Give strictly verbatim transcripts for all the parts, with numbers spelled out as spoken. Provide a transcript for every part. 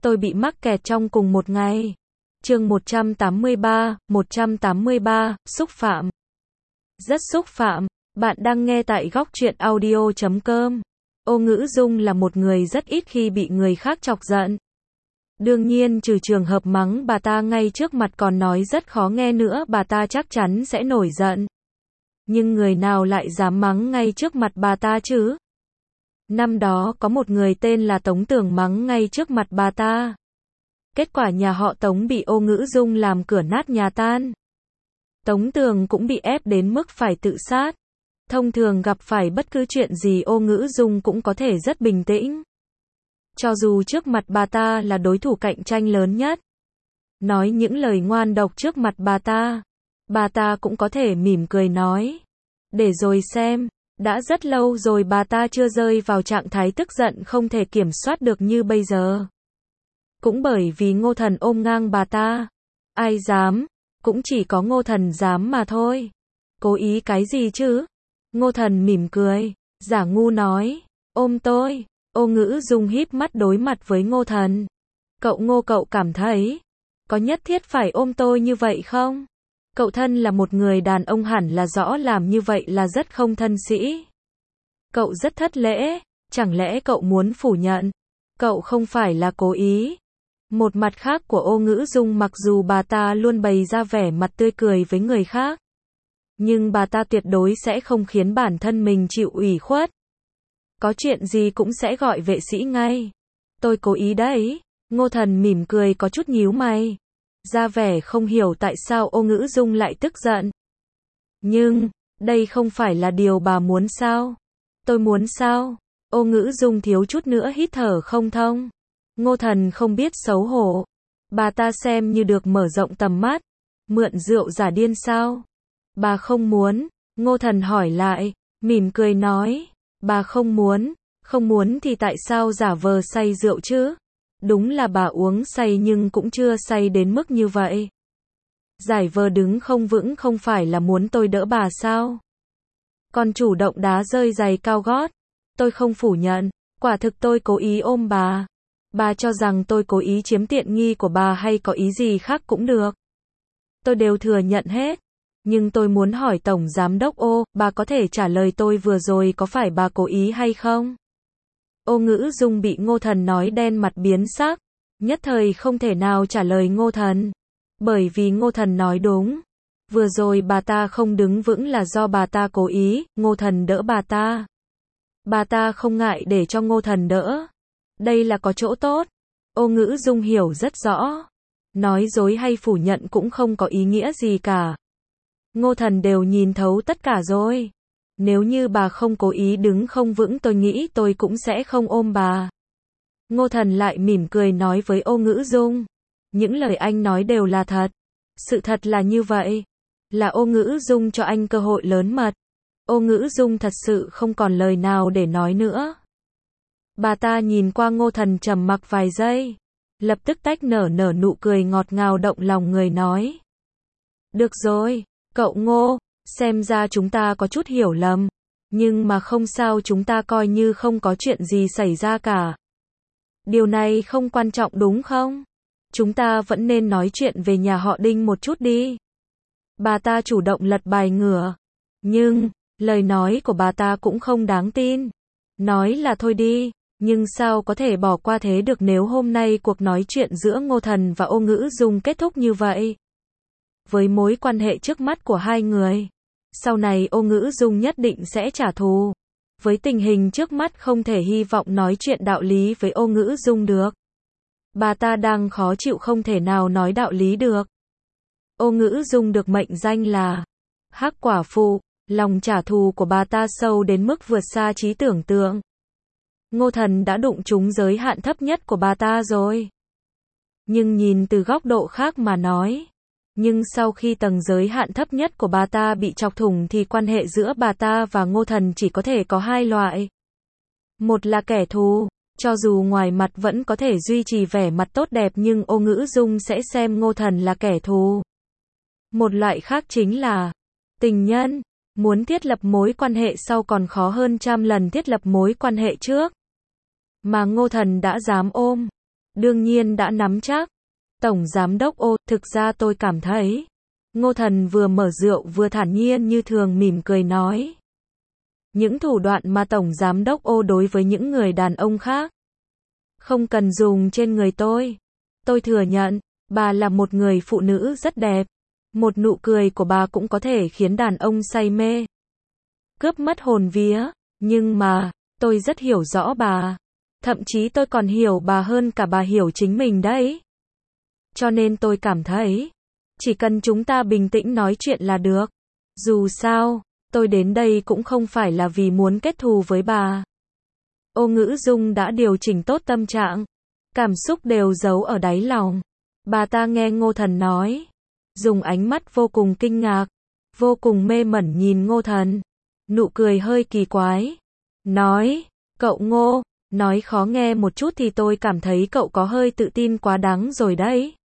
tôi bị mắc kẹt trong cùng một ngày. Chương một trăm tám mươi ba, một trăm tám mươi ba, xúc phạm. Rất xúc phạm. Bạn đang nghe tại góc truyện audio chấm com. Ô Ngữ Dung là một người rất ít khi bị người khác chọc giận. Đương nhiên trừ trường hợp mắng bà ta ngay trước mặt còn nói rất khó nghe nữa, bà ta chắc chắn sẽ nổi giận. Nhưng người nào lại dám mắng ngay trước mặt bà ta chứ? Năm đó có một người tên là Tống Tường mắng ngay trước mặt bà ta. Kết quả nhà họ Tống bị Ô Ngữ Dung làm cửa nát nhà tan. Tống Tường cũng bị ép đến mức phải tự sát. Thông thường gặp phải bất cứ chuyện gì Ô Ngữ Dung cũng có thể rất bình tĩnh. Cho dù trước mặt bà ta là đối thủ cạnh tranh lớn nhất. Nói những lời ngoan độc trước mặt bà ta. Bà ta cũng có thể mỉm cười nói. Để rồi xem. Đã rất lâu rồi bà ta chưa rơi vào trạng thái tức giận không thể kiểm soát được như bây giờ. Cũng bởi vì Ngô Thần ôm ngang bà ta. Ai dám? Cũng chỉ có Ngô Thần dám mà thôi. Cố ý cái gì chứ? Ngô Thần mỉm cười, giả ngu nói. Ôm tôi. Ô Ngữ Dung híp mắt đối mặt với Ngô Thần. Cậu Ngô, cậu cảm thấy có nhất thiết phải ôm tôi như vậy không? Cậu thân là một người đàn ông hẳn là rõ làm như vậy là rất không thân sĩ. Cậu rất thất lễ, chẳng lẽ cậu muốn phủ nhận? Cậu không phải là cố ý. Một mặt khác của Ô Ngữ Dung, mặc dù bà ta luôn bày ra vẻ mặt tươi cười với người khác, nhưng bà ta tuyệt đối sẽ không khiến bản thân mình chịu ủy khuất. Có chuyện gì cũng sẽ gọi vệ sĩ ngay. Tôi cố ý đấy. Ngô Thần mỉm cười có chút nhíu mày. Ra vẻ không hiểu tại sao Ô Ngữ Dung lại tức giận. Nhưng, đây không phải là điều bà muốn sao? Tôi muốn sao? Ô Ngữ Dung thiếu chút nữa hít thở không thông. Ngô Thần không biết xấu hổ. Bà ta xem như được mở rộng tầm mắt. Mượn rượu giả điên sao? Bà không muốn. Ngô Thần hỏi lại, mỉm cười nói. Bà không muốn. Không muốn thì tại sao giả vờ say rượu chứ? Đúng là bà uống say nhưng cũng chưa say đến mức như vậy. Giải vờ đứng không vững không phải là muốn tôi đỡ bà sao? Còn chủ động đá rơi giày cao gót. Tôi không phủ nhận. Quả thực tôi cố ý ôm bà. Bà cho rằng tôi cố ý chiếm tiện nghi của bà hay có ý gì khác cũng được. Tôi đều thừa nhận hết. Nhưng tôi muốn hỏi Tổng Giám Đốc Ô, bà có thể trả lời tôi vừa rồi có phải bà cố ý hay không? Ô Ngữ Dung bị Ngô Thần nói đen mặt biến sắc. Nhất thời không thể nào trả lời Ngô Thần. Bởi vì Ngô Thần nói đúng. Vừa rồi bà ta không đứng vững là do bà ta cố ý, Ngô Thần đỡ bà ta. Bà ta không ngại để cho Ngô Thần đỡ. Đây là có chỗ tốt. Ô Ngữ Dung hiểu rất rõ. Nói dối hay phủ nhận cũng không có ý nghĩa gì cả. Ngô Thần đều nhìn thấu tất cả rồi. Nếu như bà không cố ý đứng không vững tôi nghĩ tôi cũng sẽ không ôm bà. Ngô Thần lại mỉm cười nói với Ô Ngữ Dung. Những lời anh nói đều là thật. Sự thật là như vậy. Là Ô Ngữ Dung cho anh cơ hội lớn mật. Ô Ngữ Dung thật sự không còn lời nào để nói nữa. Bà ta nhìn qua Ngô Thần trầm mặc vài giây. Lập tức tách nở nở nụ cười ngọt ngào động lòng người nói. Được rồi, cậu Ngô, xem ra chúng ta có chút hiểu lầm. Nhưng mà không sao, chúng ta coi như không có chuyện gì xảy ra cả. Điều này không quan trọng đúng không? Chúng ta vẫn nên nói chuyện về nhà họ Đinh một chút đi. Bà ta chủ động lật bài ngửa. Nhưng, lời nói của bà ta cũng không đáng tin. Nói là thôi đi. Nhưng sao có thể bỏ qua thế được nếu hôm nay cuộc nói chuyện giữa Ngô Thần và Ô Ngữ Dung kết thúc như vậy? Với mối quan hệ trước mắt của hai người, sau này Ô Ngữ Dung nhất định sẽ trả thù. Với tình hình trước mắt không thể hy vọng nói chuyện đạo lý với Ô Ngữ Dung được. Bà ta đang khó chịu không thể nào nói đạo lý được. Ô Ngữ Dung được mệnh danh là Hắc Quả Phụ, lòng trả thù của bà ta sâu đến mức vượt xa trí tưởng tượng. Ngô Thần đã đụng trúng giới hạn thấp nhất của bà ta rồi. Nhưng nhìn từ góc độ khác mà nói. Nhưng sau khi tầng giới hạn thấp nhất của bà ta bị chọc thủng thì quan hệ giữa bà ta và Ngô Thần chỉ có thể có hai loại. Một là kẻ thù. Cho dù ngoài mặt vẫn có thể duy trì vẻ mặt tốt đẹp nhưng Ô Ngữ Dung sẽ xem Ngô Thần là kẻ thù. Một loại khác chính là tình nhân. Muốn thiết lập mối quan hệ sau còn khó hơn trăm lần thiết lập mối quan hệ trước. Mà Ngô Thần đã dám ôm. Đương nhiên đã nắm chắc. Tổng Giám đốc Ô, thực ra tôi cảm thấy. Ngô Thần vừa mở rượu vừa thản nhiên như thường mỉm cười nói. Những thủ đoạn mà Tổng Giám đốc Ô đối với những người đàn ông khác. Không cần dùng trên người tôi. Tôi thừa nhận, bà là một người phụ nữ rất đẹp. Một nụ cười của bà cũng có thể khiến đàn ông say mê. Cướp mất hồn vía. Nhưng mà, tôi rất hiểu rõ bà. Thậm chí tôi còn hiểu bà hơn cả bà hiểu chính mình đấy. Cho nên tôi cảm thấy, chỉ cần chúng ta bình tĩnh nói chuyện là được. Dù sao, tôi đến đây cũng không phải là vì muốn kết thù với bà. Ô Ngữ Dung đã điều chỉnh tốt tâm trạng. Cảm xúc đều giấu ở đáy lòng. Bà ta nghe Ngô Thần nói. Dùng ánh mắt vô cùng kinh ngạc. Vô cùng mê mẩn nhìn Ngô Thần. Nụ cười hơi kỳ quái. Nói, cậu Ngô, nói khó nghe một chút thì tôi cảm thấy cậu có hơi tự tin quá đáng rồi đấy.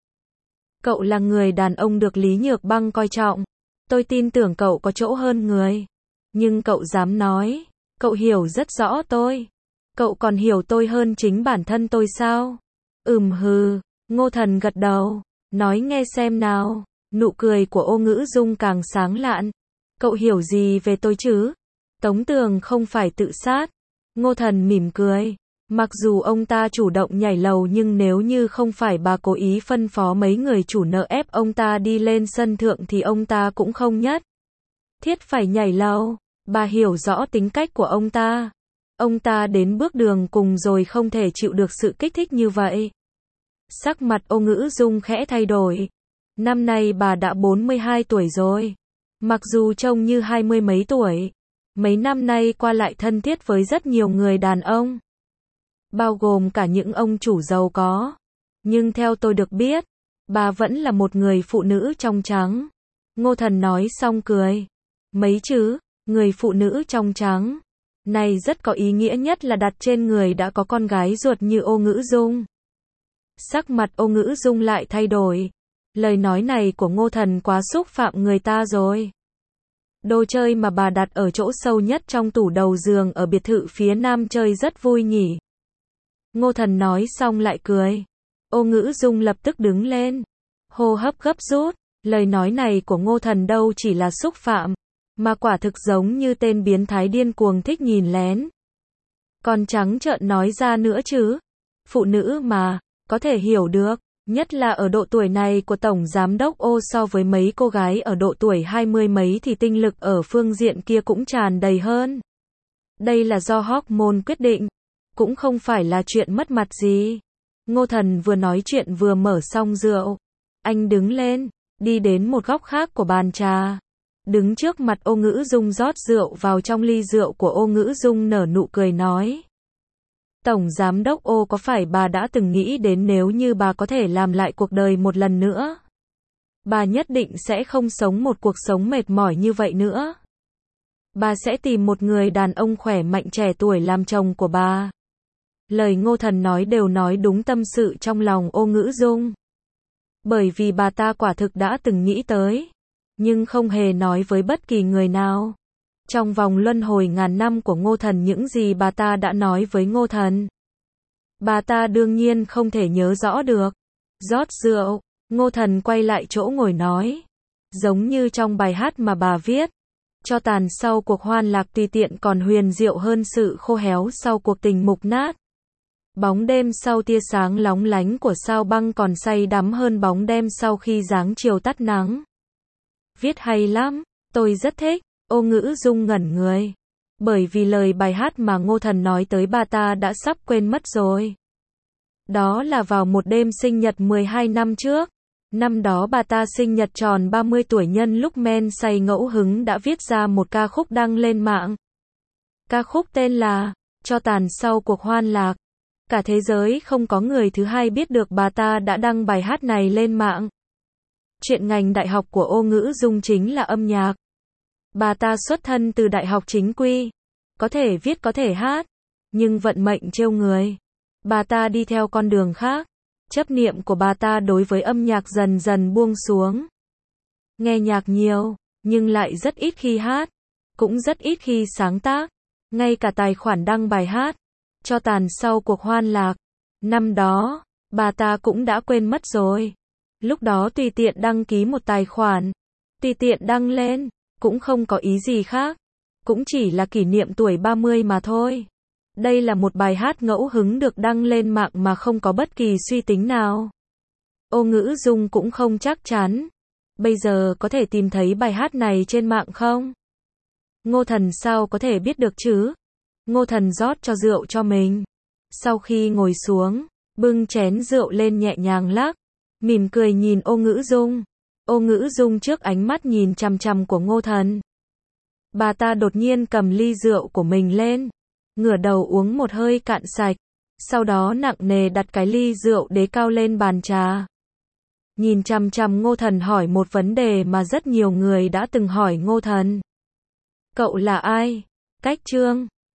Cậu là người đàn ông được Lý Nhược Băng coi trọng. Tôi tin tưởng cậu có chỗ hơn người. Nhưng cậu dám nói, cậu hiểu rất rõ tôi. Cậu còn hiểu tôi hơn chính bản thân tôi sao? Ừm hừ, Ngô Thần gật đầu, nói nghe xem nào. Nụ cười của Ô Ngữ Dung càng sáng lạn. Cậu hiểu gì về tôi chứ? Tống Tường không phải tự sát. Ngô Thần mỉm cười. Mặc dù ông ta chủ động nhảy lầu nhưng nếu như không phải bà cố ý phân phó mấy người chủ nợ ép ông ta đi lên sân thượng thì ông ta cũng không nhất thiết phải nhảy lầu. Bà hiểu rõ tính cách của ông ta. Ông ta đến bước đường cùng rồi không thể chịu được sự kích thích như vậy. Sắc mặt Ô Ngữ Dung khẽ thay đổi. Năm nay bà đã bốn mươi hai tuổi rồi. Mặc dù trông như hai mươi mấy tuổi. Mấy năm nay qua lại thân thiết với rất nhiều người đàn ông. Bao gồm cả những ông chủ giàu có. Nhưng theo tôi được biết, bà vẫn là một người phụ nữ trong trắng. Ngô Thần nói xong cười. Mấy chứ, người phụ nữ trong trắng. Này rất có ý nghĩa nhất là đặt trên người đã có con gái ruột như Ô Ngữ Dung. Sắc mặt Ô Ngữ Dung lại thay đổi. Lời nói này của Ngô Thần quá xúc phạm người ta rồi. Đồ chơi mà bà đặt ở chỗ sâu nhất trong tủ đầu giường ở biệt thự phía nam chơi rất vui nhỉ. Ngô Thần nói xong lại cười. Ô Ngữ Dung lập tức đứng lên. Hô hấp gấp rút. Lời nói này của Ngô Thần đâu chỉ là xúc phạm, mà quả thực giống như tên biến thái điên cuồng thích nhìn lén. Còn trắng trợn nói ra nữa chứ. Phụ nữ mà, có thể hiểu được. Nhất là ở độ tuổi này của Tổng Giám đốc Ô so với mấy cô gái ở độ tuổi hai mươi mấy thì tinh lực ở phương diện kia cũng tràn đầy hơn. Đây là do hormone quyết định. Cũng không phải là chuyện mất mặt gì. Ngô Thần vừa nói chuyện vừa mở xong rượu. Anh đứng lên, đi đến một góc khác của bàn trà. Đứng trước mặt Ô Ngữ Dung rót rượu vào trong ly rượu của Ô Ngữ Dung nở nụ cười nói. Tổng Giám đốc Ô có phải bà đã từng nghĩ đến nếu như bà có thể làm lại cuộc đời một lần nữa? Bà nhất định sẽ không sống một cuộc sống mệt mỏi như vậy nữa. Bà sẽ tìm một người đàn ông khỏe mạnh trẻ tuổi làm chồng của bà. Lời Ngô Thần nói đều nói đúng tâm sự trong lòng Ô Ngữ Dung. Bởi vì bà ta quả thực đã từng nghĩ tới, nhưng không hề nói với bất kỳ người nào. Trong vòng luân hồi ngàn năm của Ngô Thần những gì bà ta đã nói với Ngô Thần, bà ta đương nhiên không thể nhớ rõ được. Rót rượu, Ngô Thần quay lại chỗ ngồi nói. Giống như trong bài hát mà bà viết. Cho tàn sau cuộc hoan lạc tùy tiện còn huyền diệu hơn sự khô héo sau cuộc tình mục nát. Bóng đêm sau tia sáng lóng lánh của sao băng còn say đắm hơn bóng đêm sau khi dáng chiều tắt nắng. Viết hay lắm, tôi rất thích. Ô Ngữ Dung ngẩn người. Bởi vì lời bài hát mà Ngô Thần nói tới bà ta đã sắp quên mất rồi. Đó là vào một đêm sinh nhật mười hai năm trước. Năm đó bà ta sinh nhật tròn ba mươi tuổi nhân lúc men say ngẫu hứng đã viết ra một ca khúc đăng lên mạng. Ca khúc tên là Cho tàn sau cuộc hoan lạc. Cả thế giới không có người thứ hai biết được bà ta đã đăng bài hát này lên mạng. Chuyện ngành đại học của Ô Ngữ Dung chính là âm nhạc. Bà ta xuất thân từ đại học chính quy. Có thể viết có thể hát. Nhưng vận mệnh trêu người. Bà ta đi theo con đường khác. Chấp niệm của bà ta đối với âm nhạc dần dần buông xuống. Nghe nhạc nhiều, nhưng lại rất ít khi hát. Cũng rất ít khi sáng tác. Ngay cả tài khoản đăng bài hát Cho tàn sau cuộc hoan lạc. Năm đó, Bà ta cũng đã quên mất rồi. Lúc đó tùy tiện đăng ký một tài khoản, tùy tiện đăng lên, cũng không có ý gì khác. Cũng chỉ là kỷ niệm tuổi ba mươi mà thôi. Đây là một bài hát ngẫu hứng được đăng lên mạng mà không có bất kỳ suy tính nào. Ô Ngữ Dung cũng không chắc chắn. Bây giờ có thể tìm thấy bài hát này trên mạng không? Ngô Thần sao có thể biết được chứ? Ngô Thần rót cho rượu cho mình. Sau khi ngồi xuống, bưng chén rượu lên nhẹ nhàng lắc, mỉm cười nhìn Ô Ngữ Dung. Ô Ngữ Dung trước ánh mắt nhìn chằm chằm của Ngô Thần. Bà ta đột nhiên cầm ly rượu của mình lên, ngửa đầu uống một hơi cạn sạch, sau đó nặng nề đặt cái ly rượu đế cao lên bàn trà. Nhìn chằm chằm Ngô Thần hỏi một vấn đề mà rất nhiều người đã từng hỏi Ngô Thần. Cậu là ai? Cách Trương.